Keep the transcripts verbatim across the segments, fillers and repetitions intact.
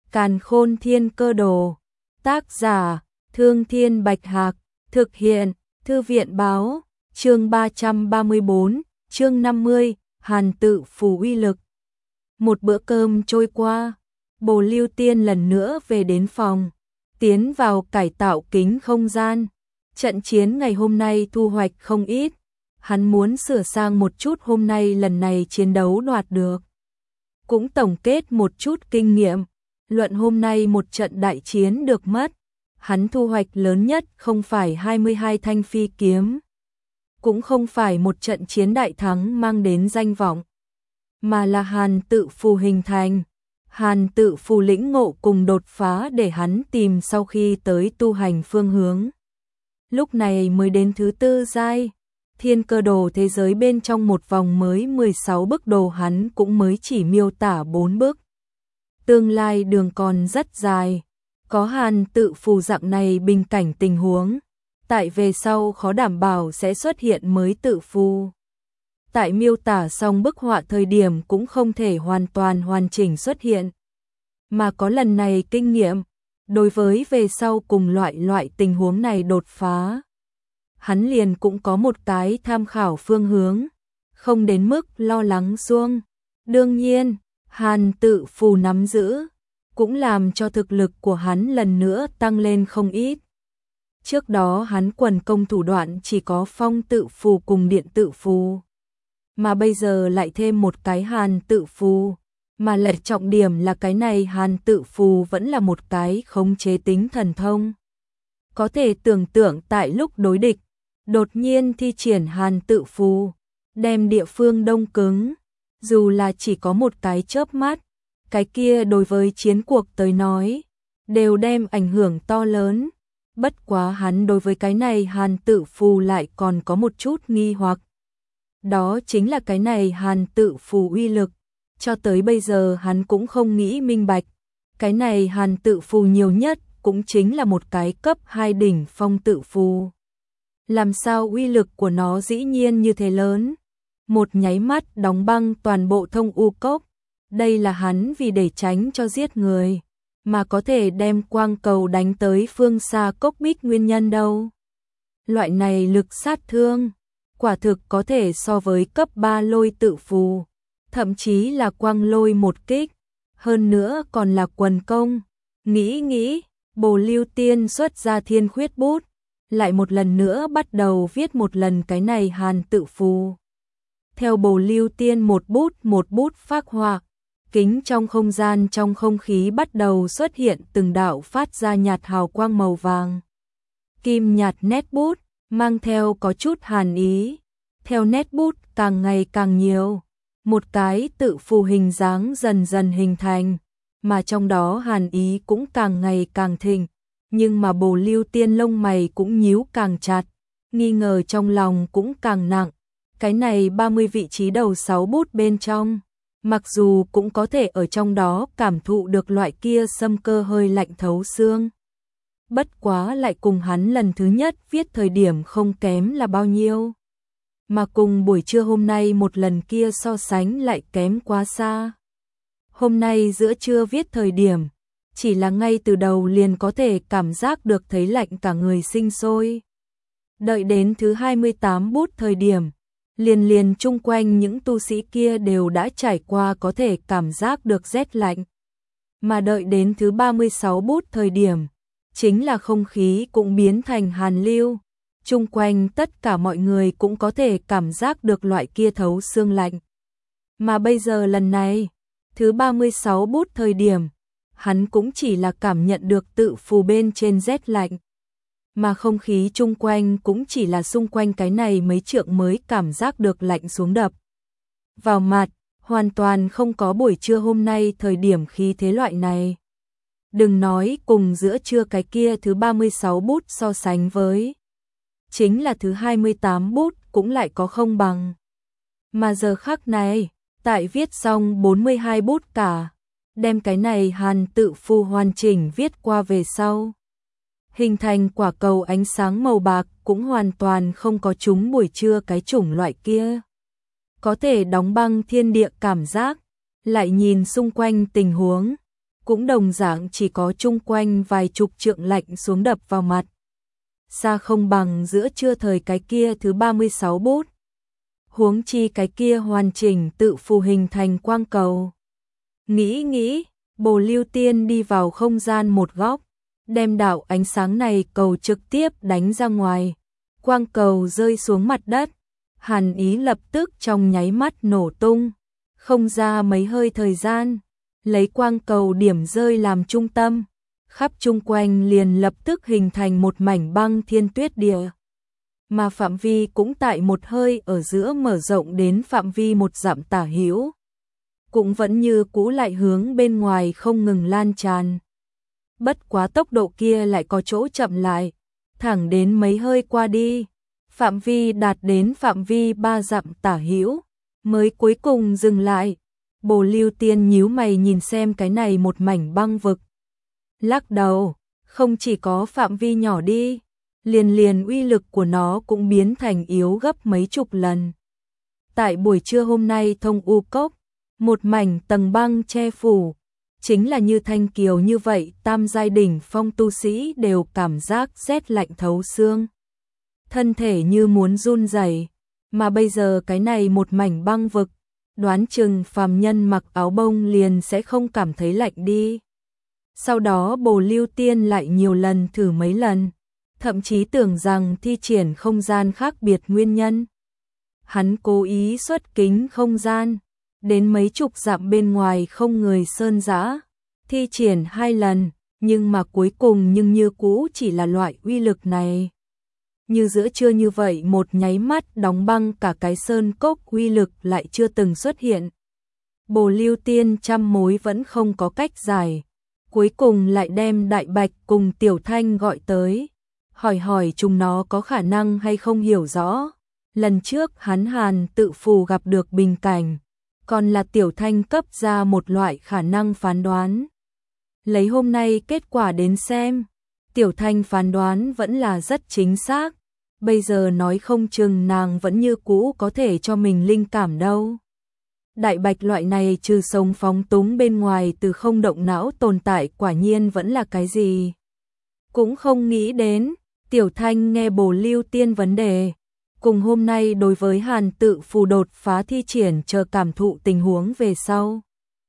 Càn Khôn Thiên Cơ Đồ. Tác giả: Thương Thiên Bạch Hạc. Thực hiện: Thư viện báo. Chương ba trăm ba mươi bốn, chương năm mươi, Hàn tự phù uy lực. Một bữa cơm trôi qua, Bồ Lưu Tiên lần nữa về đến phòng, tiến vào cải tạo kính không gian. Trận chiến ngày hôm nay thu hoạch không ít, hắn muốn sửa sang một chút hôm nay lần này chiến đấu đoạt được. Cũng tổng kết một chút kinh nghiệm, luận hôm nay một trận đại chiến được mất, hắn thu hoạch lớn nhất không phải hai mươi hai thanh phi kiếm, cũng không phải một trận chiến đại thắng mang đến danh vọng, mà là Hàn tự phù hình thành. Hàn tự phù lĩnh ngộ cùng đột phá để hắn tìm sau khi tới tu hành phương hướng. Lúc này mới đến thứ tư giai, Thiên Cơ Đồ thế giới bên trong một vòng mới mười sáu bức đồ hắn cũng mới chỉ miêu tả bốn bức. Tương lai đường còn rất dài, có Hàn tự phù dạng này bình cảnh tình huống, tại về sau khó đảm bảo sẽ xuất hiện mới tự phù. Tại miêu tả xong bức họa thời điểm cũng không thể hoàn toàn hoàn chỉnh xuất hiện. Mà có lần này kinh nghiệm, đối với về sau cùng loại loại tình huống này đột phá, hắn liền cũng có một cái tham khảo phương hướng, không đến mức lo lắng xuông. Đương nhiên, Hàn tự phù nắm giữ, cũng làm cho thực lực của hắn lần nữa tăng lên không ít. Trước đó hắn quần công thủ đoạn chỉ có phong tự phù cùng điện tự phù, mà bây giờ lại thêm một cái Hàn tự phù, mà lại trọng điểm là cái này Hàn tự phù vẫn là một cái khống chế tính thần thông. Có thể tưởng tượng tại lúc đối địch, đột nhiên thi triển Hàn tự phù, đem địa phương đông cứng, dù là chỉ có một cái chớp mắt, cái kia đối với chiến cuộc tới nói, đều đem ảnh hưởng to lớn. Bất quá hắn đối với cái này Hàn tự phù lại còn có một chút nghi hoặc. Đó chính là cái này Hàn tự phù uy lực, cho tới bây giờ hắn cũng không nghĩ minh bạch. Cái này Hàn tự phù nhiều nhất cũng chính là một cái cấp hai đỉnh phong tự phù. Làm sao uy lực của nó dĩ nhiên như thế lớn? Một nháy mắt đóng băng toàn bộ Thông U Cốc. Đây là hắn vì để tránh cho giết người, mà có thể đem quang cầu đánh tới phương xa cốc bích nguyên nhân đâu. Loại này lực sát thương, quả thực có thể so với cấp ba lôi tự phù, thậm chí là quang lôi một kích, hơn nữa còn là quần công. Nghĩ nghĩ, Bồ Lưu Tiên xuất ra thiên khuyết bút, lại một lần nữa bắt đầu viết một lần cái này Hàn tự phù. Theo Bồ Lưu Tiên một bút một bút phác họa, kính trong không gian trong không khí bắt đầu xuất hiện từng đạo phát ra nhạt hào quang màu vàng. Kim nhạt nét bút, mang theo có chút hàn ý. Theo nét bút càng ngày càng nhiều, một cái tự phù hình dáng dần dần hình thành, mà trong đó hàn ý cũng càng ngày càng thịnh. Nhưng mà Bồ Lưu Tiên lông mày cũng nhíu càng chặt, nghi ngờ trong lòng cũng càng nặng. Cái này ba mươi vị trí đầu sáu bút bên trong, mặc dù cũng có thể ở trong đó cảm thụ được loại kia xâm cơ hơi lạnh thấu xương. Bất quá lại cùng hắn lần thứ nhất viết thời điểm không kém là bao nhiêu. Mà cùng buổi trưa hôm nay một lần kia so sánh lại kém quá xa. Hôm nay giữa trưa viết thời điểm, chỉ là ngay từ đầu liền có thể cảm giác được thấy lạnh cả người sinh sôi. Đợi đến thứ hai mươi tám bút thời điểm, liền liền chung quanh những tu sĩ kia đều đã trải qua có thể cảm giác được rét lạnh. Mà đợi đến thứ ba mươi sáu bút thời điểm, chính là không khí cũng biến thành hàn lưu, chung quanh tất cả mọi người cũng có thể cảm giác được loại kia thấu xương lạnh. Mà bây giờ lần này, thứ ba mươi sáu bút thời điểm, hắn cũng chỉ là cảm nhận được tự phù bên trên rét lạnh, mà không khí chung quanh cũng chỉ là xung quanh cái này mấy trượng mới cảm giác được lạnh xuống đập vào mặt, hoàn toàn không có buổi trưa hôm nay thời điểm khí thế loại này. Đừng nói cùng giữa trưa cái kia thứ ba mươi sáu bút so sánh với, chính là thứ hai mươi tám bút cũng lại có không bằng. Mà giờ khắc này, tại viết xong bốn mươi hai bút cả, đem cái này Hàn tự phù hoàn chỉnh viết qua về sau, hình thành quả cầu ánh sáng màu bạc cũng hoàn toàn không có chúng buổi trưa cái chủng loại kia. Có thể đóng băng thiên địa cảm giác, lại nhìn xung quanh tình huống, cũng đồng dạng chỉ có chung quanh vài chục trượng lạnh xuống đập vào mặt. Xa không bằng giữa trưa thời cái kia thứ ba mươi sáu bút. Huống chi cái kia hoàn chỉnh tự phù hình thành quang cầu. Nghĩ nghĩ, Bồ Lưu Tiên đi vào không gian một góc, đem đạo ánh sáng này cầu trực tiếp đánh ra ngoài. Quang cầu rơi xuống mặt đất, hàn ý lập tức trong nháy mắt nổ tung, không ra mấy hơi thời gian, lấy quang cầu điểm rơi làm trung tâm, khắp chung quanh liền lập tức hình thành một mảnh băng thiên tuyết địa. Mà phạm vi cũng tại một hơi ở giữa mở rộng đến phạm vi một dặm tả hữu, cũng vẫn như cũ lại hướng bên ngoài không ngừng lan tràn. Bất quá tốc độ kia lại có chỗ chậm lại, thẳng đến mấy hơi qua đi, phạm vi đạt đến phạm vi ba dặm tả hữu, mới cuối cùng dừng lại. Bồ Lưu Tiên nhíu mày nhìn xem cái này một mảnh băng vực. Lắc đầu, không chỉ có phạm vi nhỏ đi, liền liền uy lực của nó cũng biến thành yếu gấp mấy chục lần. Tại buổi trưa hôm nay thông u cốc, một mảnh tầng băng che phủ, chính là như Thanh Kiều như vậy tam giai đỉnh phong tu sĩ đều cảm giác rét lạnh thấu xương. Thân thể như muốn run rẩy, mà bây giờ cái này một mảnh băng vực, đoán chừng phàm nhân mặc áo bông liền sẽ không cảm thấy lạnh đi. Sau đó Bồ Lưu Tiên lại nhiều lần thử mấy lần, thậm chí tưởng rằng thi triển không gian khác biệt nguyên nhân. Hắn cố ý xuất kính không gian, đến mấy chục dặm bên ngoài không người sơn dã, thi triển hai lần, nhưng mà cuối cùng nhưng như cũ chỉ là loại uy lực này. Như giữa trưa như vậy một nháy mắt đóng băng cả cái sơn cốc uy lực lại chưa từng xuất hiện. Bồ Lưu Tiên trăm mối vẫn không có cách giải, cuối cùng lại đem Đại Bạch cùng Tiểu Thanh gọi tới, hỏi hỏi chúng nó có khả năng hay không hiểu rõ. Lần trước hắn Hàn tự phù gặp được bình cảnh, còn là Tiểu Thanh cấp ra một loại khả năng phán đoán. Lấy hôm nay kết quả đến xem, Tiểu Thanh phán đoán vẫn là rất chính xác, bây giờ nói không chừng nàng vẫn như cũ có thể cho mình linh cảm đâu. Đại Bạch loại này trừ sống phóng túng bên ngoài từ không động não tồn tại quả nhiên vẫn là cái gì. Cũng không nghĩ đến, Tiểu Thanh nghe Bồ Lưu Tiên vấn đề, cùng hôm nay đối với Hàn tự phù đột phá thi triển chờ cảm thụ tình huống về sau.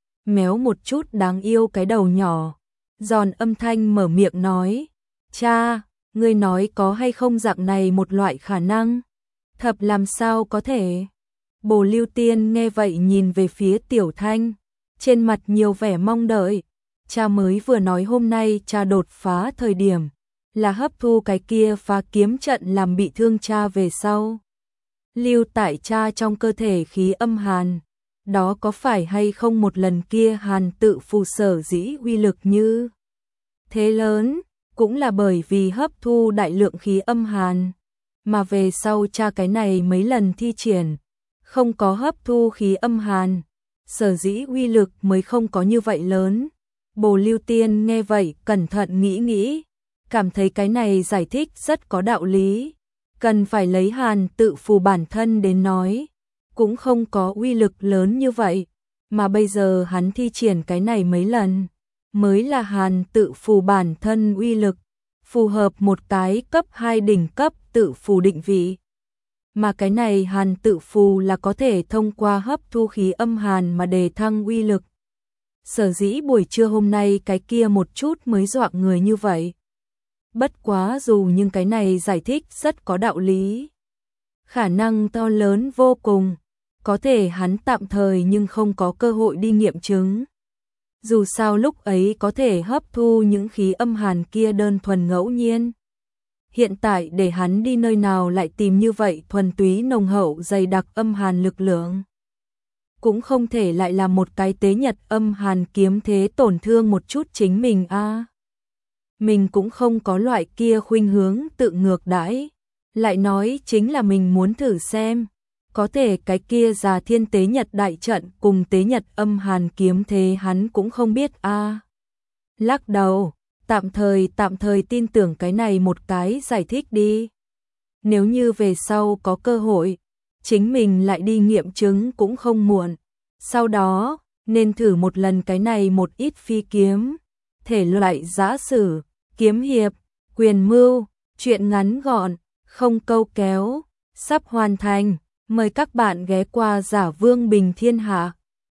Méo một chút đáng yêu cái đầu nhỏ, giòn âm thanh mở miệng nói, cha, ngươi nói có hay không dạng này một loại khả năng? Thập làm sao có thể? Bồ Lưu Tiên nghe vậy nhìn về phía Tiểu Thanh, trên mặt nhiều vẻ mong đợi. Cha mới vừa nói hôm nay cha đột phá thời điểm, là hấp thu cái kia phá kiếm trận làm bị thương cha về sau. Lưu tại cha trong cơ thể khí âm hàn, đó có phải hay không một lần kia Hàn tự phù sở dĩ uy lực như thế lớn, cũng là bởi vì hấp thu đại lượng khí âm hàn, mà về sau cha cái này mấy lần thi triển, không có hấp thu khí âm hàn, sở dĩ uy lực mới không có như vậy lớn. Bồ Lưu Tiên nghe vậy cẩn thận nghĩ nghĩ, cảm thấy cái này giải thích rất có đạo lý, cần phải lấy Hàn tự phù bản thân đến nói, cũng không có uy lực lớn như vậy, mà bây giờ hắn thi triển cái này mấy lần, mới là Hàn tự phù bản thân uy lực, phù hợp một cái cấp hai đỉnh cấp tự phù định vị. Mà cái này Hàn tự phù là có thể thông qua hấp thu khí âm hàn mà đề thăng uy lực. Sở dĩ buổi trưa hôm nay cái kia một chút mới dọa người như vậy. Bất quá dù nhưng cái này giải thích rất có đạo lý. Khả năng to lớn vô cùng, có thể hắn tạm thời nhưng không có cơ hội đi nghiệm chứng. Dù sao lúc ấy có thể hấp thu những khí âm hàn kia đơn thuần ngẫu nhiên. Hiện tại để hắn đi nơi nào lại tìm như vậy thuần túy nồng hậu dày đặc âm hàn lực lượng. Cũng không thể lại là một cái tế nhật âm hàn kiếm thế tổn thương một chút chính mình a. À. Mình cũng không có loại kia khuynh hướng tự ngược đãi, lại nói chính là mình muốn thử xem, có thể cái kia già thiên tế nhật đại trận cùng tế nhật âm hàn kiếm thế hắn cũng không biết a. À. Lắc đầu, tạm thời tạm thời tin tưởng cái này một cái giải thích đi. Nếu như về sau có cơ hội, chính mình lại đi nghiệm chứng cũng không muộn. Sau đó, nên thử một lần cái này một ít phi kiếm, thể loại giã sử, kiếm hiệp, quyền mưu, truyện ngắn gọn, không câu kéo, sắp hoàn thành, mời các bạn ghé qua Giả Vương Bình Thiên Hạ.